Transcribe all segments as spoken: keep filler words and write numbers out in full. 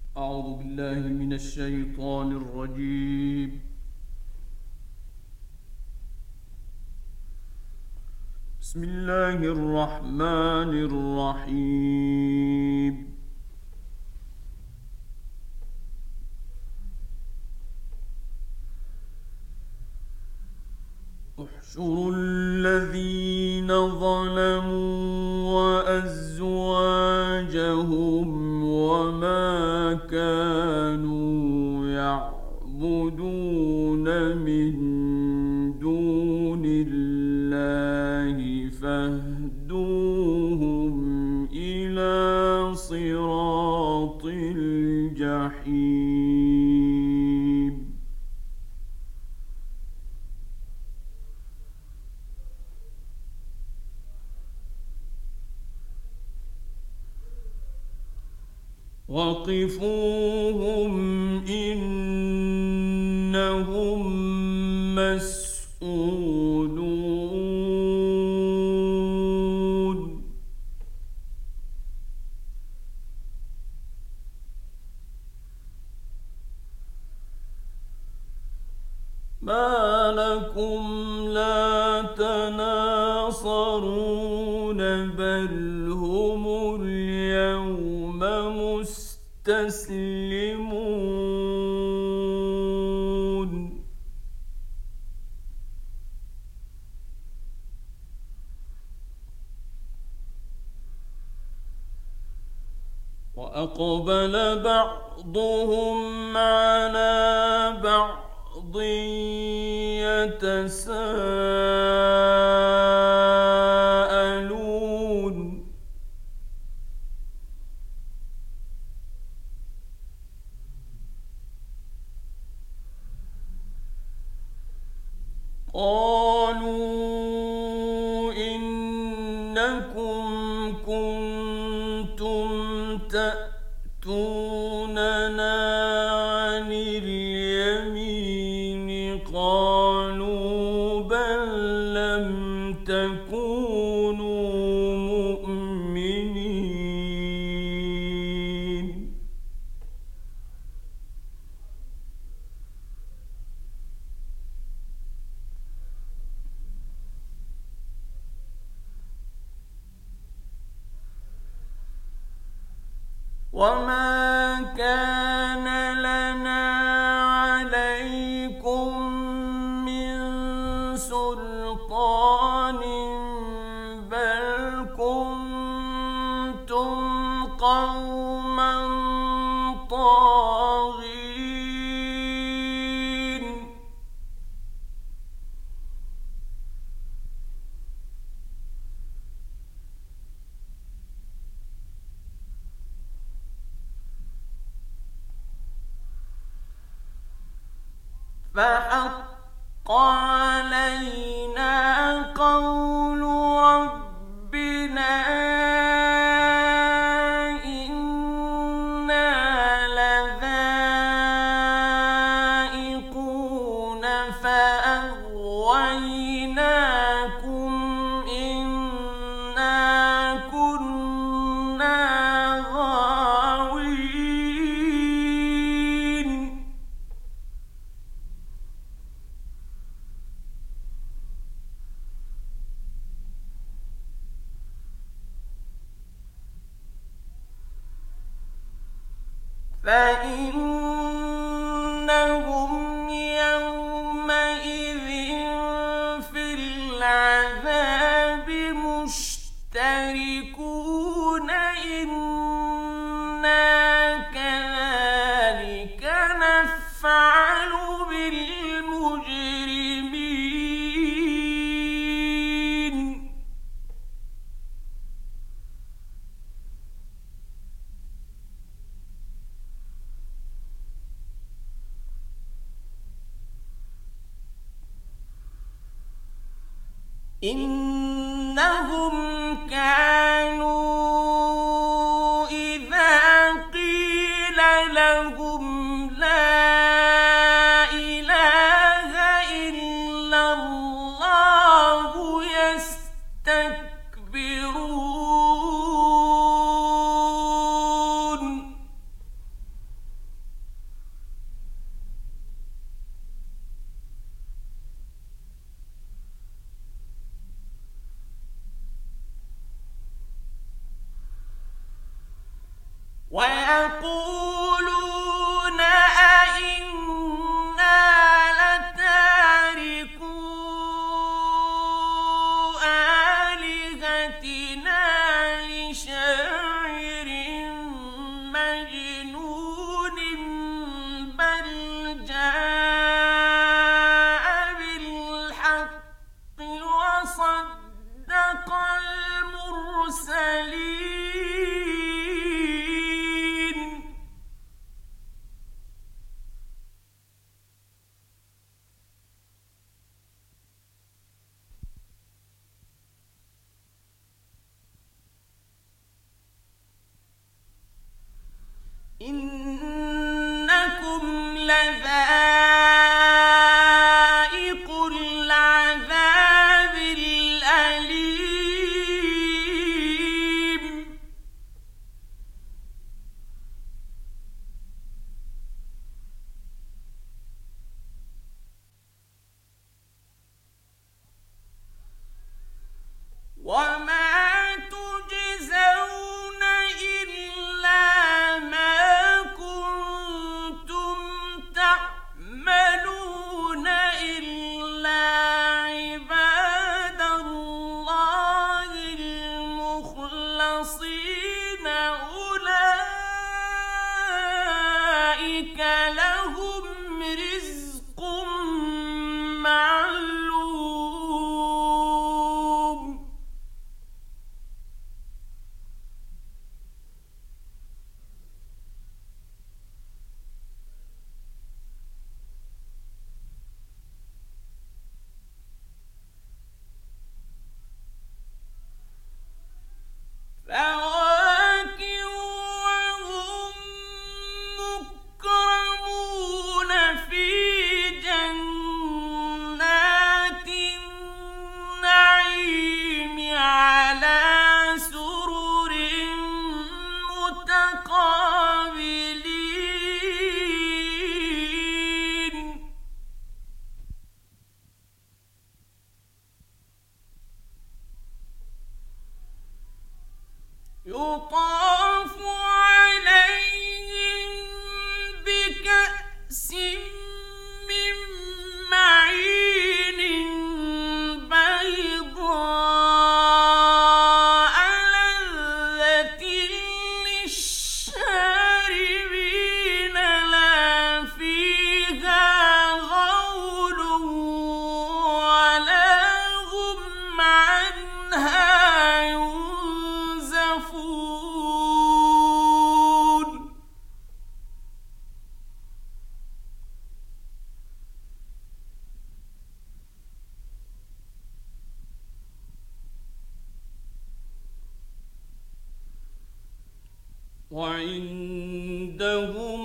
أعوذ بالله من الشيطان الرجيم. بسم الله الرحمن الرحيم. احشروا الذين ظلموا وأزواجهم وما كانوا يعبدون من دون الله فاهدوهم إلى صراط الجحيم. وقفوهم إنهم مسؤولون. ما لكم لا تناصرون بل هم اليوم مستسلمون. وأقبل بعضهم على بعض يتساءلون. قالوا إنكم كنتم تأتوننا عن اليمين. قالوا بل لم تكونوا مؤمنين. وما كان لنا عليكم من سلطان بل كنتم قوما طاغين. فحق علينا قول ربنا إنا لذائقون فأغويناكم إنا كنا غاوين. فإنهم يومئذ في العذاب مشتركون. إنا كذلك نفعل بالمجرمين. إنهم كانوا إذا قيل لهم لا إله إلا الله يستكبرون. ويقولون أئنا لتاركو آلهتنا لشاعر مجنون بل جاء بالحق وصدق المرسلين إنكم لذائق العذاب الأليم وما تجزون إلا ما كنتم تعملون إلا عباد الله المخلصين أولئك لهم رزق معلوم فواكه وهم مكرمون في جنات النعيم على سرر متقابلين يطاف عليهم بكأس من معين بيضاء لذة للشاربين لا فيها غول ولا هم عنها ينزفون وعندهم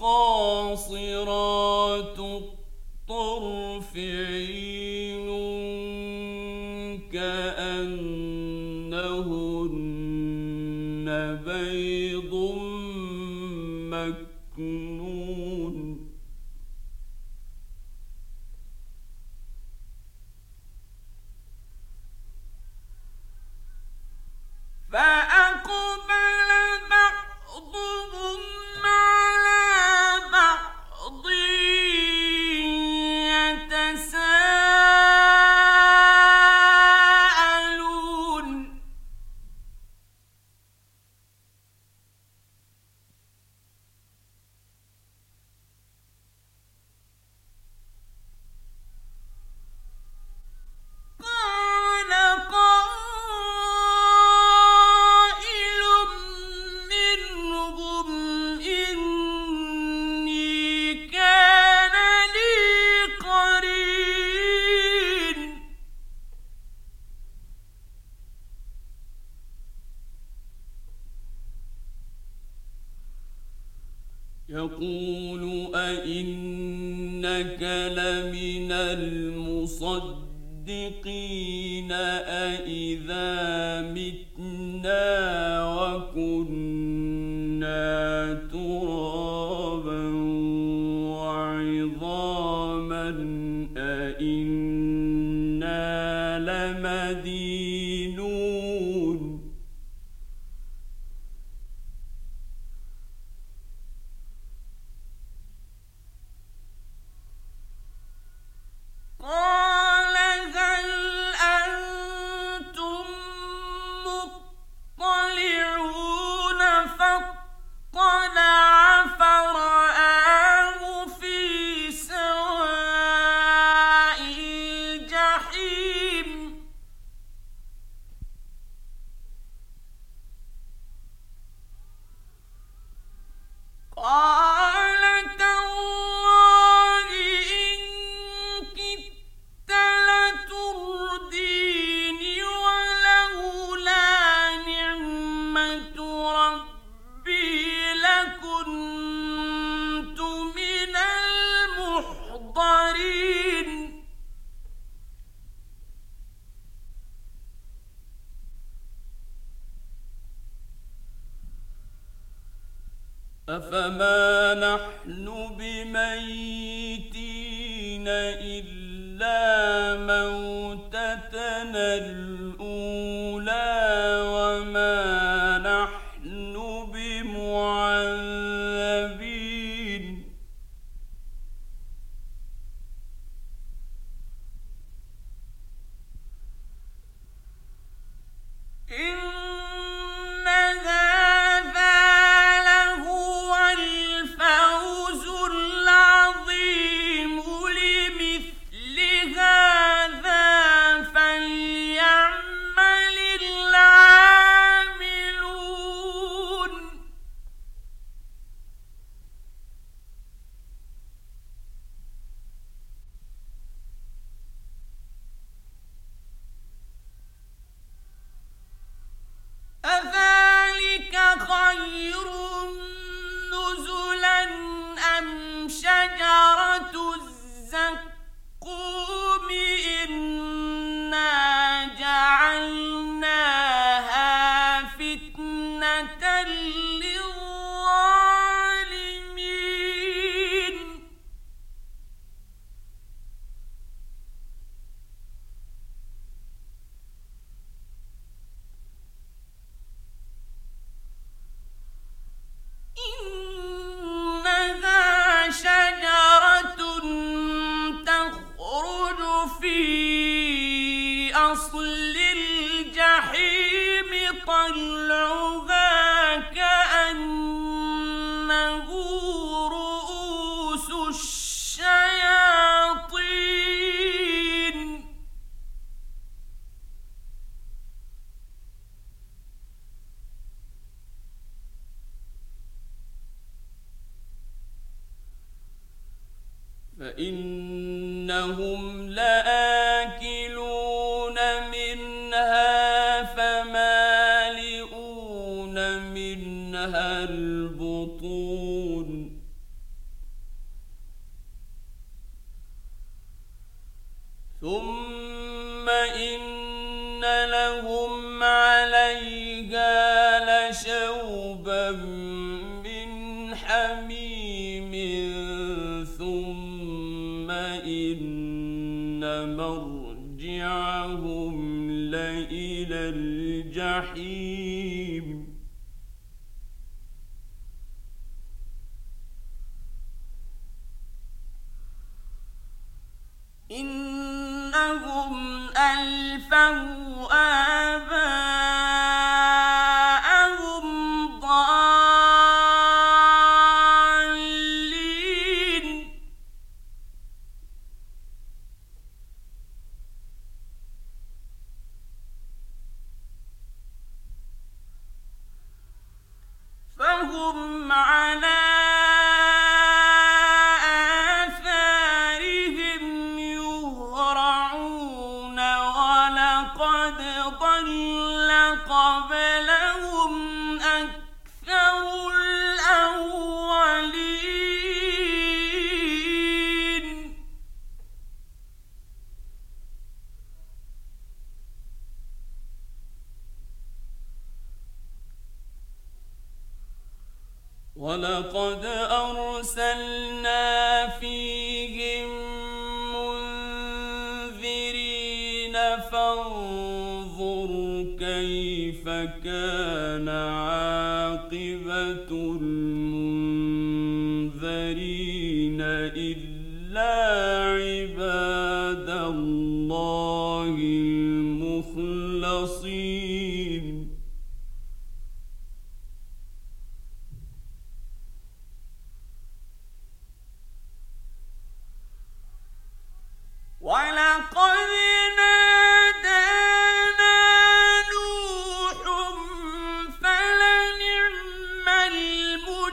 قاصرات الطرف عين كأنهن بيض مكنون فأقبل بعضهم على بعض يتساءلون قال قائل منهم إني كان لي قرين يقول أئنك لمن المصدقين أئذا متنا وكنا ترابا وعظاما أئنا لمدينون أفما نحن بميتين إلا موتتنا الأولى وما نحن بمعذبين إن أذلك خير نزلا أم شجرة الزقوم إنا جعلناها فتنة للظالمين إنها شجرة تخرج في أصل الجحيم طلعها كأنه رؤوس الشياطين فإنهم لآكلون منها فمالئون منها البطون ثم إن لهم عليها لشوبا من حميم ثم إن مرجعهم لإلى الجحيم إنهم ألفوا آباءهم ضالين فهم على آثارهم يهرعون ولقد ضل قبلهم أكثر الأولين ولقد أرسلنا فيهم منذرين فانظر كيف كان عاقبة المنذرين إلا عباد الله المخلصين ولقد نادانا نوح فلنعم المجيبون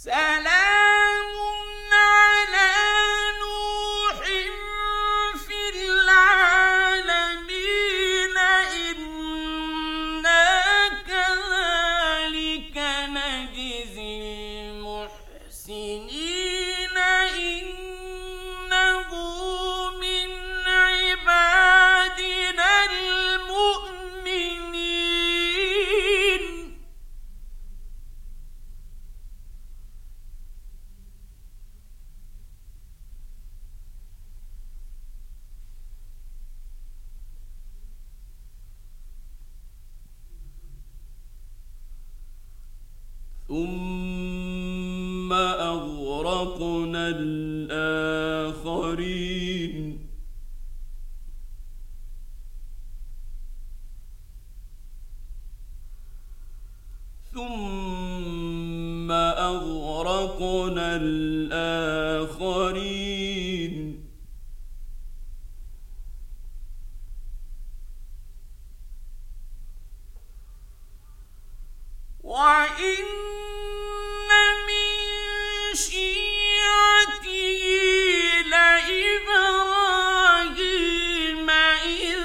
سلام على نوح في العالمين إنا كذلك نجزي المحسنين إنه من عبادنا المؤمنين ثم أغرقنا الآخرين ثم أغرقنا الآخرين وإن من شيعته لإبراهيم إذ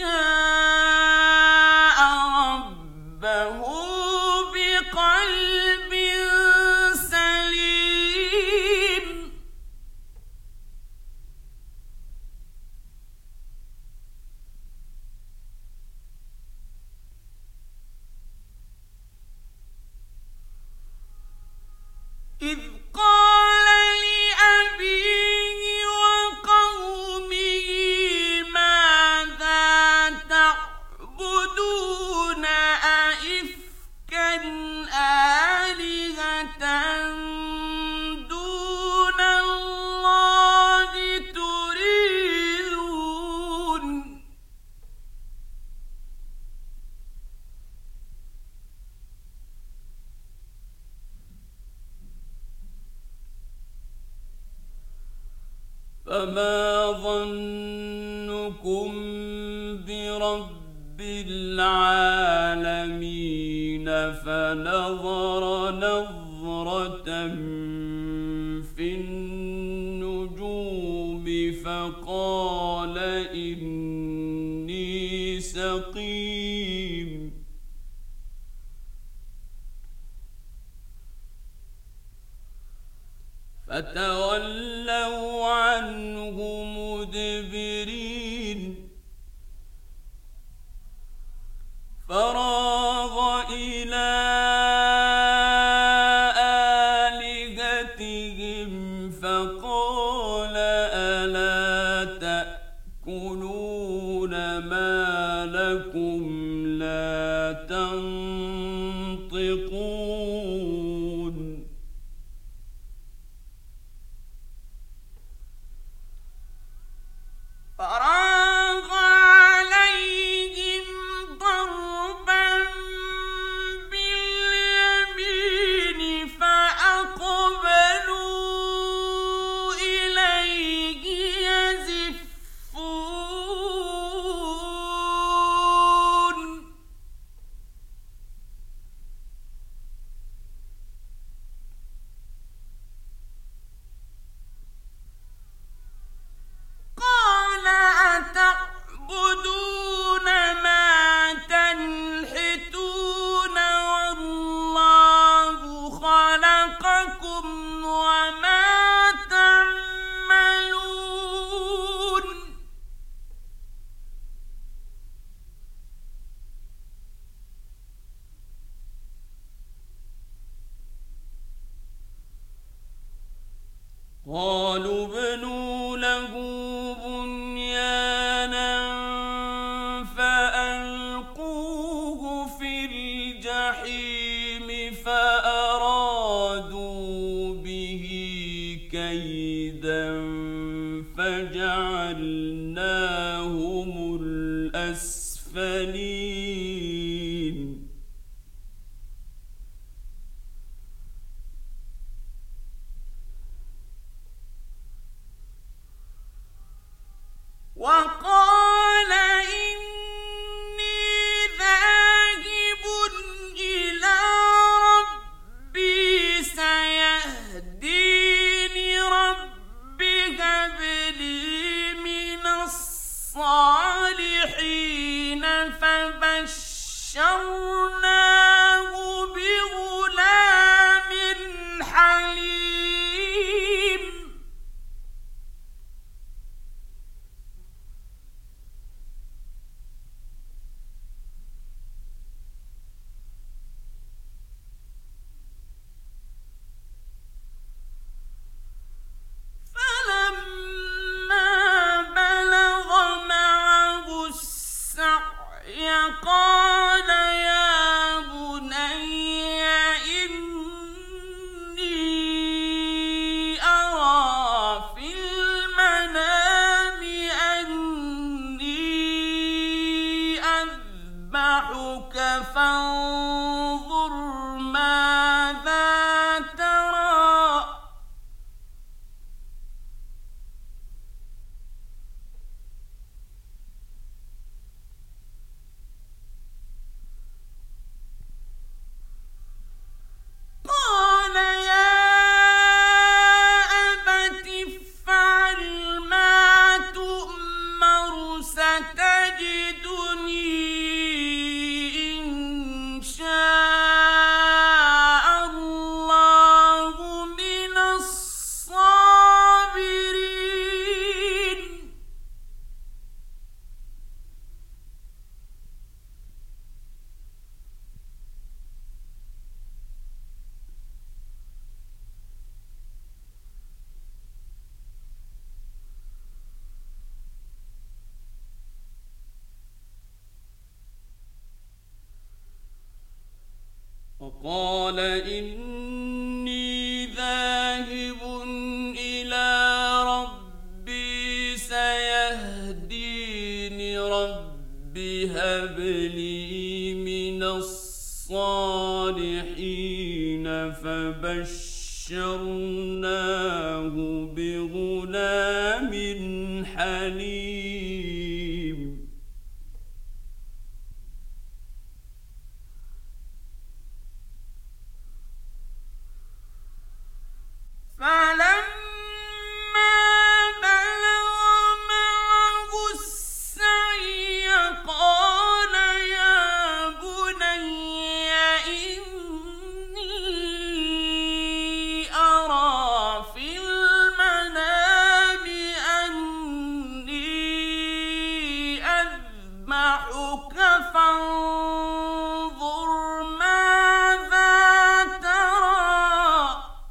جاء ربه بقلب سليم إذ قال لأبيه وقومه ماذا تعبدون أئفكا آلهة دون الله تريدون فما ظنكم برب العالمين فنظر نظرة في النجوم فقال إني سقيم فتولوا عنه مدبرين فراغ إلى آلهتهم فقال ألا تأكلون ما لكم لا تنطقون فراغ عليهم ضربا باليمين فأقبلوا إليه يزفون قال أتعبدون ما تنحتون والله خلقكم وما تعملون قالوا ابنوا له بنيانا فألقوه في الجحيم فأرادوا به كيدا فجعلناهم الأسفلين وقال إني ذاهب إلى ربي سيهدين وقال إني ذاهب إلى ربي سيهدين رب هب لي من الصالحين فبشرناه بغلام حليم فلما بلغ معه السعي قال يا بني إني أرى في المنام أني أذبحك فانظر ماذا ترى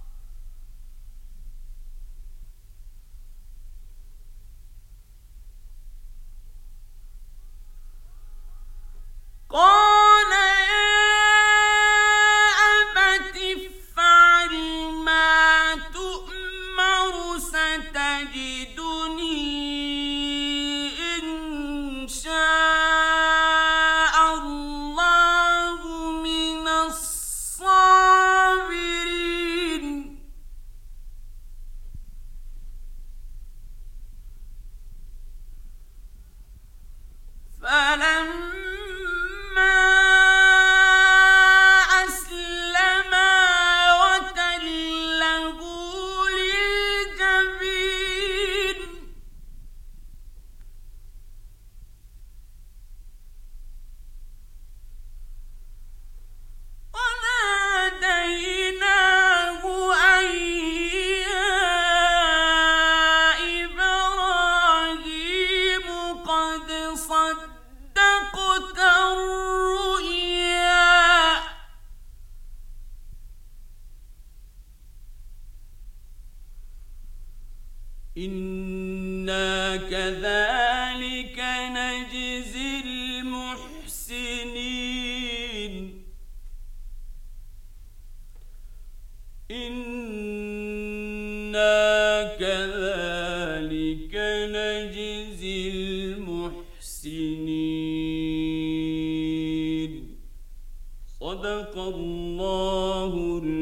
قال يا أبت افعل ما تؤمر ستجدني إن شاء الله من الصابرين فلما أسلما وتله للجبين وناديناه أن يا إبراهيم قد صدقت الرؤيا إنا كذلك نجزي المحسنين إنا كذلك نجزي المحسنين صدق الله